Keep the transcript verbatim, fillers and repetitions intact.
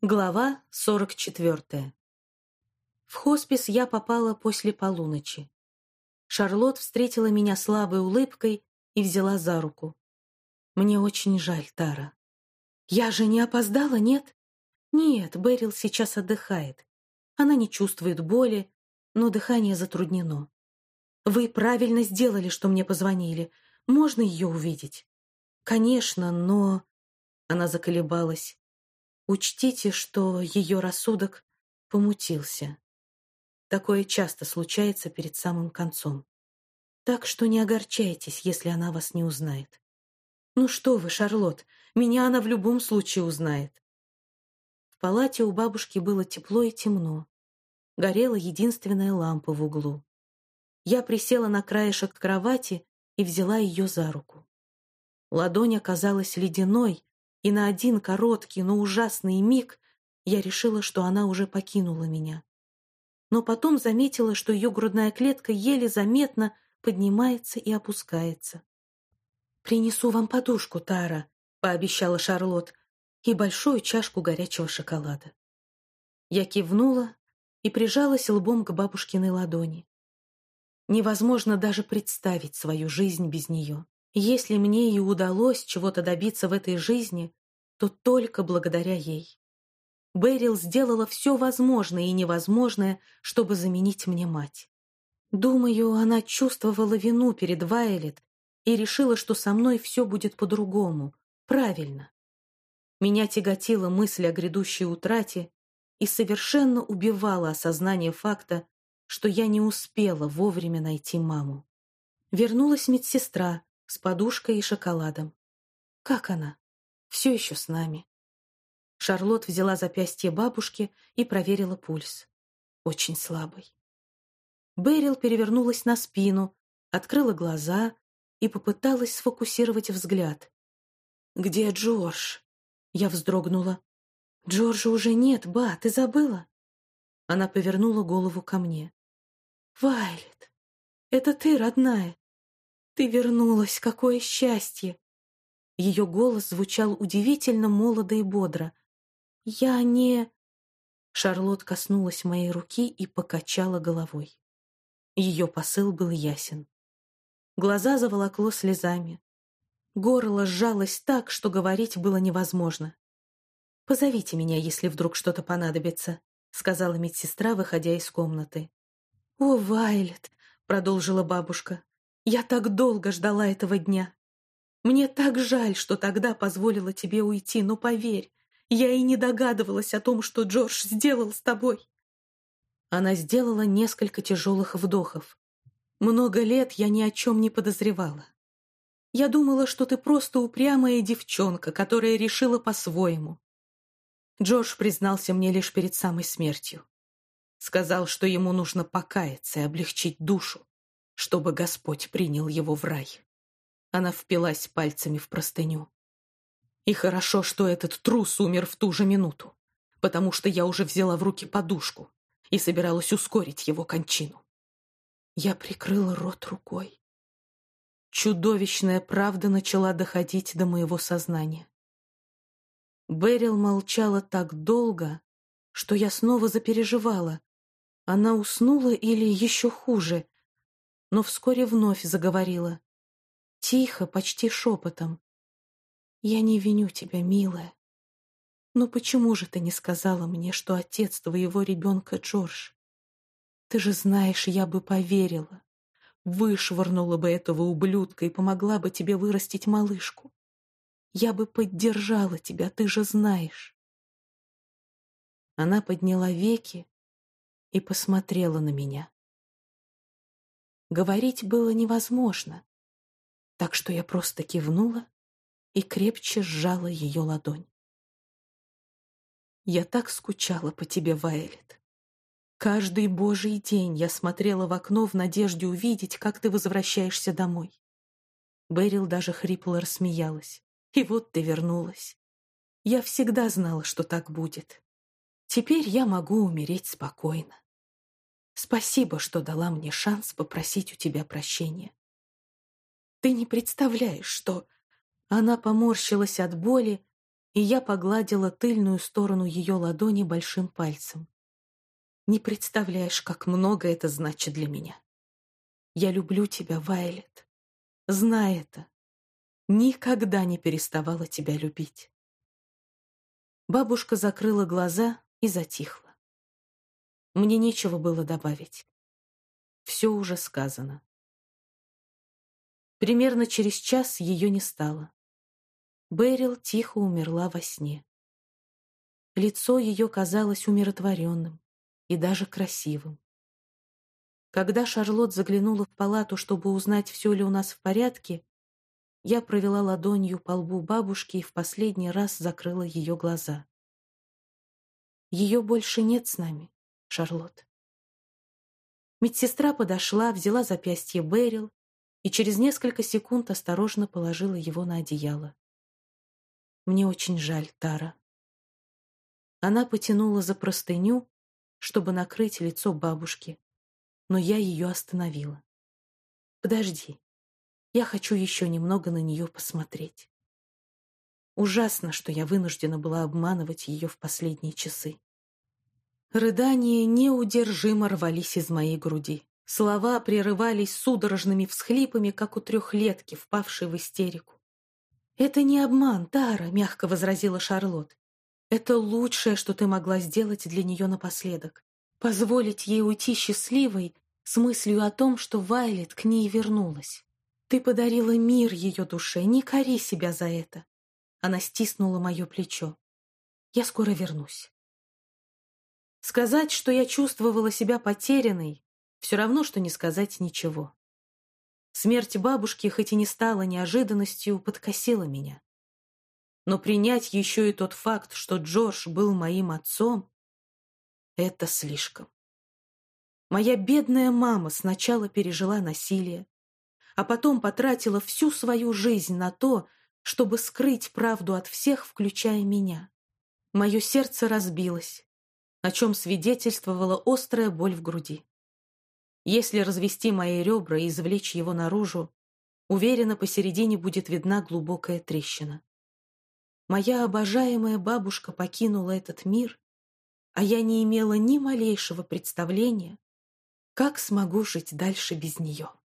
Глава сорок четвертая. В хоспис я попала после полуночи. Шарлотт встретила меня слабой улыбкой и взяла за руку. «Мне очень жаль, Тара». «Я же не опоздала, нет?» «Нет, Берил сейчас отдыхает. Она не чувствует боли, но дыхание затруднено. Вы правильно сделали, что мне позвонили. Можно ее увидеть?» «Конечно, но...» Она заколебалась. «Учтите, что ее рассудок помутился. Такое часто случается перед самым концом. Так что не огорчайтесь, если она вас не узнает». «Ну что вы, Шарлотт, меня она в любом случае узнает». В палате у бабушки было тепло и темно. Горела единственная лампа в углу. Я присела на краешек кровати и взяла ее за руку. Ладонь оказалась ледяной, и на один короткий, но ужасный миг я решила, что она уже покинула меня. Но потом заметила, что ее грудная клетка еле заметно поднимается и опускается. «Принесу вам подушку, Тара», — пообещала Шарлотт, «и большую чашку горячего шоколада». Я кивнула и прижалась лбом к бабушкиной ладони. Невозможно даже представить свою жизнь без нее. Если мне и удалось чего-то добиться в этой жизни, то только благодаря ей. Берил сделала все возможное и невозможное, чтобы заменить мне мать. Думаю, она чувствовала вину перед Вайолет и решила, что со мной все будет по-другому, правильно. Меня тяготила мысль о грядущей утрате и совершенно убивала осознание факта, что я не успела вовремя найти маму. Вернулась медсестра с подушкой и шоколадом. Как она? Все еще с нами. Шарлотт взяла запястье бабушки и проверила пульс. Очень слабый. Берил перевернулась на спину, открыла глаза и попыталась сфокусировать взгляд. «Где Джордж?» Я вздрогнула. «Джорджа уже нет, ба, ты забыла?» Она повернула голову ко мне. «Вайлет, это ты, родная. Ты вернулась, какое счастье!» Ее голос звучал удивительно молодо и бодро. «Я не...» Шарлотт коснулась моей руки и покачала головой. Ее посыл был ясен. Глаза заволокло слезами. Горло сжалось так, что говорить было невозможно. «Позовите меня, если вдруг что-то понадобится», — сказала медсестра, выходя из комнаты. «О, Вайлет», — продолжила бабушка, — «я так долго ждала этого дня. Мне так жаль, что тогда позволила тебе уйти, но поверь, я и не догадывалась о том, что Джордж сделал с тобой». Она сделала несколько тяжелых вдохов. «Много лет я ни о чем не подозревала. Я думала, что ты просто упрямая девчонка, которая решила по-своему. Джордж признался мне лишь перед самой смертью. Сказал, что ему нужно покаяться и облегчить душу, чтобы Господь принял его в рай». Она впилась пальцами в простыню. «И хорошо, что этот трус умер в ту же минуту, потому что я уже взяла в руки подушку и собиралась ускорить его кончину». Я прикрыла рот рукой. Чудовищная правда начала доходить до моего сознания. Берил молчала так долго, что я снова запереживала. Она уснула или еще хуже, но вскоре вновь заговорила. Тихо, почти шепотом. «Я не виню тебя, милая. Но почему же ты не сказала мне, что отец твоего ребенка Джордж? Ты же знаешь, я бы поверила. Вышвырнула бы этого ублюдка и помогла бы тебе вырастить малышку. Я бы поддержала тебя, ты же знаешь». Она подняла веки и посмотрела на меня. Говорить было невозможно, так что я просто кивнула и крепче сжала ее ладонь. «Я так скучала по тебе, Вайолет. Каждый божий день я смотрела в окно в надежде увидеть, как ты возвращаешься домой». Берил даже хрипло рассмеялась. «И вот ты вернулась. Я всегда знала, что так будет. Теперь я могу умереть спокойно. Спасибо, что дала мне шанс попросить у тебя прощения. Ты не представляешь, что...» Она поморщилась от боли и я погладила тыльную сторону ее ладони большим пальцем. «Не представляешь, как много это значит для меня. Я люблю тебя, Вайлет. Знай это. Никогда не переставала тебя любить». Бабушка закрыла глаза и затихла. Мне нечего было добавить. Все уже сказано. Примерно через час ее не стало. Бэрил тихо умерла во сне. Лицо ее казалось умиротворенным и даже красивым. Когда Шарлотт заглянула в палату, чтобы узнать, все ли у нас в порядке, я провела ладонью по лбу бабушки и в последний раз закрыла ее глаза. «Ее больше нет с нами, Шарлотт». Медсестра подошла, взяла запястье Бэрил и через несколько секунд осторожно положила его на одеяло. «Мне очень жаль, Тара». Она потянула за простыню, чтобы накрыть лицо бабушки, но я ее остановила. «Подожди, я хочу еще немного на нее посмотреть». Ужасно, что я вынуждена была обманывать ее в последние часы. Рыдания неудержимо рвались из моей груди. Слова прерывались судорожными всхлипами, как у трехлетки, впавшей в истерику. «Это не обман, Тара», — мягко возразила Шарлотт. «Это лучшее, что ты могла сделать для нее напоследок. Позволить ей уйти счастливой с мыслью о том, что Вайлет к ней вернулась. Ты подарила мир ее душе, не кори себя за это». Она стиснула мое плечо. «Я скоро вернусь». Сказать, что я чувствовала себя потерянной, все равно, что не сказать ничего. Смерть бабушки, хоть и не стала неожиданностью, подкосила меня. Но принять еще и тот факт, что Джордж был моим отцом, это слишком. Моя бедная мама сначала пережила насилие, а потом потратила всю свою жизнь на то, чтобы скрыть правду от всех, включая меня. Мое сердце разбилось, о чем свидетельствовала острая боль в груди. Если развести мои ребра и извлечь его наружу, уверена, посередине будет видна глубокая трещина. Моя обожаемая бабушка покинула этот мир, а я не имела ни малейшего представления, как смогу жить дальше без нее.